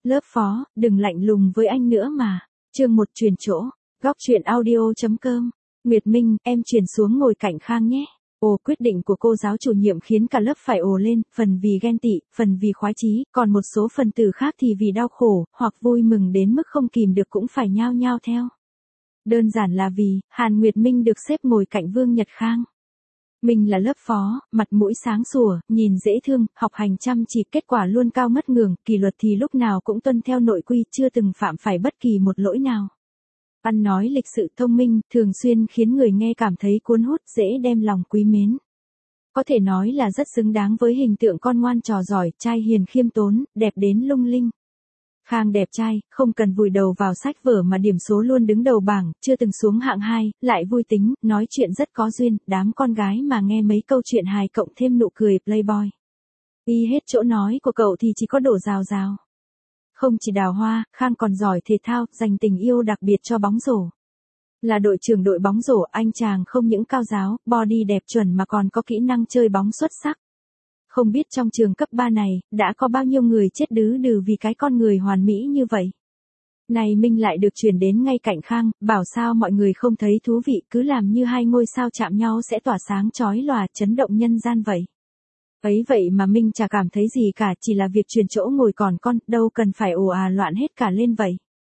Lớp phó, đừng lạnh lùng với anh nữa mà. Chương 1 chuyển chỗ. Góc truyện audio.com. Nguyệt Minh, em chuyển xuống ngồi cạnh Khang nhé. Ồ, quyết định của cô giáo chủ nhiệm khiến cả lớp phải ồ lên, phần vì ghen tị, phần vì khoái chí, còn một số phần tử khác thì vì đau khổ, hoặc vui mừng đến mức không kìm được cũng phải nhao nhao theo. Đơn giản là vì, Hàn Nguyệt Minh được xếp ngồi cạnh Vương Nhật Khang. Mình là lớp phó, mặt mũi sáng sủa, nhìn dễ thương, học hành chăm chỉ, kết quả luôn cao ngất ngường, kỷ luật thì lúc nào cũng tuân theo nội quy, chưa từng phạm phải bất kỳ một lỗi nào. Ăn nói lịch sự thông minh, thường xuyên khiến người nghe cảm thấy cuốn hút, dễ đem lòng quý mến. Có thể nói là rất xứng đáng với hình tượng con ngoan trò giỏi, trai hiền khiêm tốn, đẹp đến lung linh. Khang đẹp trai, không cần vùi đầu vào sách vở mà điểm số luôn đứng đầu bảng, chưa từng xuống hạng 2, lại vui tính, nói chuyện rất có duyên, đám con gái mà nghe mấy câu chuyện hài cộng thêm nụ cười playboy. Y hết chỗ nói của cậu thì chỉ có đổ rào rào. Không chỉ đào hoa, Khang còn giỏi thể thao, dành tình yêu đặc biệt cho bóng rổ. Là đội trưởng đội bóng rổ, anh chàng không những cao ráo, body đẹp chuẩn mà còn có kỹ năng chơi bóng xuất sắc. Không biết trong trường cấp 3 này, đã có bao nhiêu người chết đứ đừ vì cái con người hoàn mỹ như vậy. Này Minh lại được chuyển đến ngay cạnh Khang, bảo sao mọi người không thấy thú vị, cứ làm như hai ngôi sao chạm nhau sẽ tỏa sáng chói lòa, chấn động nhân gian vậy. Ấy vậy mà Minh chả cảm thấy gì cả, chỉ là việc chuyển chỗ ngồi còn con, đâu cần phải ồ loạn hết cả lên vậy.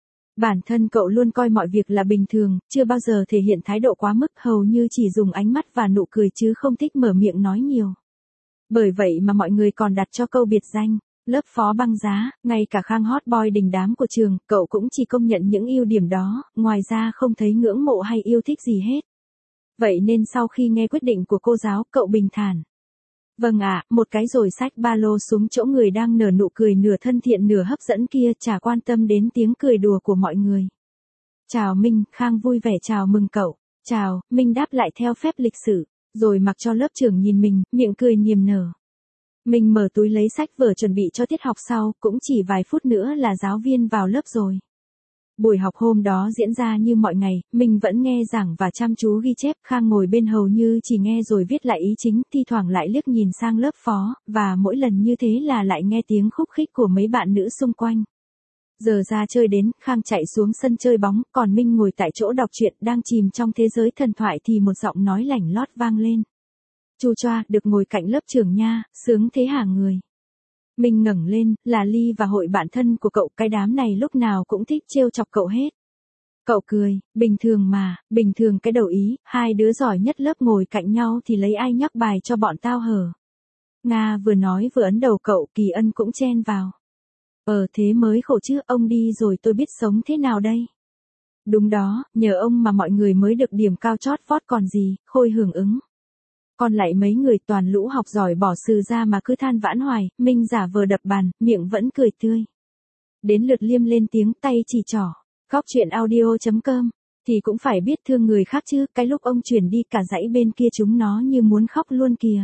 Bản thân cậu luôn coi mọi việc là bình thường, chưa bao giờ thể hiện thái độ quá mức, hầu như chỉ dùng ánh mắt và nụ cười chứ không thích mở miệng nói nhiều. Bởi vậy mà mọi người còn đặt cho câu biệt danh, lớp phó băng giá, ngay cả Khang hot boy đình đám của trường, cậu cũng chỉ công nhận những ưu điểm đó, ngoài ra không thấy ngưỡng mộ hay yêu thích gì hết. Vậy nên sau khi nghe quyết định của cô giáo, cậu bình thản. Vâng ạ, một cái rồi xách ba lô xuống chỗ người đang nở nụ cười nửa thân thiện nửa hấp dẫn kia, chả quan tâm đến tiếng cười đùa của mọi người. Chào Minh, Khang vui vẻ chào mừng cậu. Chào, Minh đáp lại theo phép lịch sự, rồi mặc cho lớp trưởng nhìn mình, miệng cười niềm nở. Mình mở túi lấy sách vở chuẩn bị cho tiết học sau, cũng chỉ vài phút nữa là giáo viên vào lớp rồi. Buổi học hôm đó diễn ra như mọi ngày, mình vẫn nghe giảng và chăm chú ghi chép, Khang ngồi bên hầu như chỉ nghe rồi viết lại ý chính, thi thoảng lại liếc nhìn sang lớp phó, và mỗi lần như thế là lại nghe tiếng khúc khích của mấy bạn nữ xung quanh. Giờ ra chơi đến, Khang chạy xuống sân chơi bóng, còn Minh ngồi tại chỗ đọc truyện, đang chìm trong thế giới thần thoại thì một giọng nói lảnh lót vang lên. Chu choa, được ngồi cạnh lớp trưởng nha, sướng thế hả người. Mình ngẩng lên, là Ly và hội bạn thân của cậu, cái đám này lúc nào cũng thích trêu chọc cậu hết. Cậu cười, bình thường mà, bình thường cái đầu ý, hai đứa giỏi nhất lớp ngồi cạnh nhau thì lấy ai nhắc bài cho bọn tao hở. Nga vừa nói vừa ấn đầu cậu, Kỳ Ân cũng chen vào. Thế mới khổ chứ, ông đi rồi tôi biết sống thế nào đây. Đúng đó, nhờ ông mà mọi người mới được điểm cao chót vót còn gì, Khôi hưởng ứng. Còn lại mấy người toàn lũ học giỏi bỏ sự ra mà cứ than vãn hoài, Minh giả vờ đập bàn, miệng vẫn cười tươi. Đến lượt Liêm lên tiếng, tay chỉ trỏ. Góc truyện audio.com. Thì cũng phải biết thương người khác chứ, cái lúc ông chuyển đi cả dãy bên kia chúng nó như muốn khóc luôn kìa.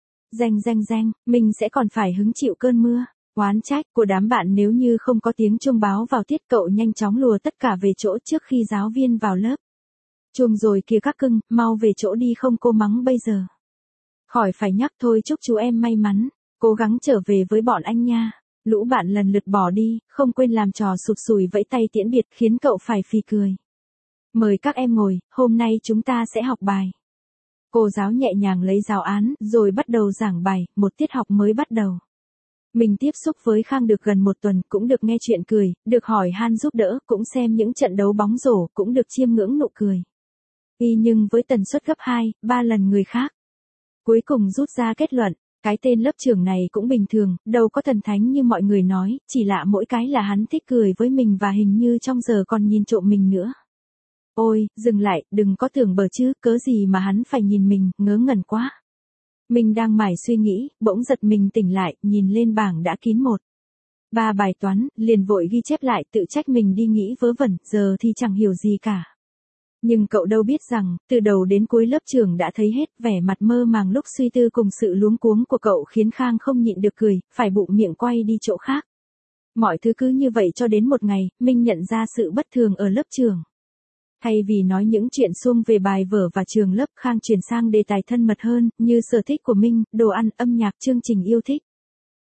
Danh, mình sẽ còn phải hứng chịu cơn mưa, oán trách của đám bạn nếu như không có tiếng chuông báo vào tiết, cậu nhanh chóng lùa tất cả về chỗ trước khi giáo viên vào lớp. Chuông rồi kìa các cưng, mau về chỗ đi không cô mắng bây giờ. Khỏi phải nhắc thôi, chúc chú em may mắn, cố gắng trở về với bọn anh nha. Lũ bạn lần lượt bỏ đi, không quên làm trò sụp sùi vẫy tay tiễn biệt khiến cậu phải phì cười. Mời các em ngồi, hôm nay chúng ta sẽ học bài. Cô giáo nhẹ nhàng lấy giáo án, rồi bắt đầu giảng bài, một tiết học mới bắt đầu. Mình tiếp xúc với Khang được gần một tuần, cũng được nghe chuyện cười, được hỏi han giúp đỡ, cũng xem những trận đấu bóng rổ, cũng được chiêm ngưỡng nụ cười. Nhưng với tần suất gấp 2, 3 lần người khác. Cuối cùng rút ra kết luận, cái tên lớp trưởng này cũng bình thường, đâu có thần thánh như mọi người nói, chỉ lạ mỗi cái là hắn thích cười với mình và hình như trong giờ còn nhìn trộm mình nữa. Ôi, dừng lại, đừng có tưởng bờ chứ, cớ gì mà hắn phải nhìn mình, ngớ ngẩn quá. Mình đang mải suy nghĩ, bỗng giật mình tỉnh lại, nhìn lên bảng đã kín 1-3 bài toán, liền vội ghi chép lại, tự trách mình đi nghĩ vớ vẩn, giờ thì chẳng hiểu gì cả. Nhưng cậu đâu biết rằng, từ đầu đến cuối lớp trưởng đã thấy hết, vẻ mặt mơ màng lúc suy tư cùng sự luống cuống của cậu khiến Khang không nhịn được cười, phải bụng miệng quay đi chỗ khác. Mọi thứ cứ như vậy cho đến một ngày, Minh nhận ra sự bất thường ở lớp trưởng. Thay vì nói những chuyện suông về bài vở và trường lớp, Khang chuyển sang đề tài thân mật hơn, như sở thích của Minh, đồ ăn, âm nhạc, chương trình yêu thích.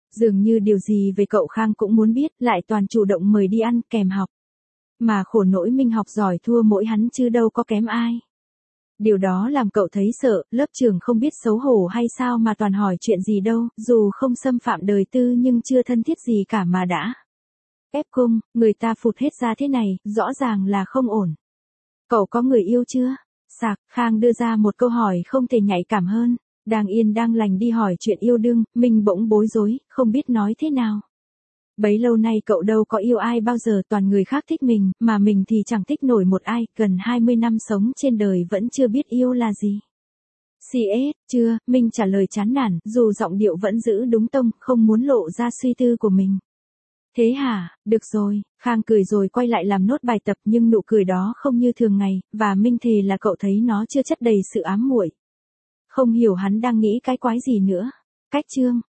Dường như điều gì về cậu Khang cũng muốn biết, lại toàn chủ động mời đi ăn kèm học. Mà khổ nỗi Minh học giỏi thua mỗi hắn chứ đâu có kém ai. Điều đó làm cậu thấy sợ, lớp trưởng không biết xấu hổ hay sao mà toàn hỏi chuyện gì đâu, dù không xâm phạm đời tư nhưng chưa thân thiết gì cả mà đã. Ép cung, người ta phụt hết ra thế này, rõ ràng là không ổn. Cậu có người yêu chưa? Sạc, Khang đưa ra một câu hỏi không thể nhạy cảm hơn. Đang yên đang lành đi hỏi chuyện yêu đương, mình bỗng bối rối, không biết nói thế nào. Bấy lâu nay cậu đâu có yêu ai bao giờ, toàn người khác thích mình, mà mình thì chẳng thích nổi một ai, gần 20 năm sống trên đời vẫn chưa biết yêu là gì. CS, chưa, mình trả lời chán nản, dù giọng điệu vẫn giữ đúng tông, không muốn lộ ra suy tư của mình. Thế hả, được rồi, Khang cười rồi quay lại làm nốt bài tập nhưng nụ cười đó không như thường ngày, và Minh thề là cậu thấy nó chưa chất đầy sự ám muội. Không hiểu hắn đang nghĩ cái quái gì nữa. Cách chương.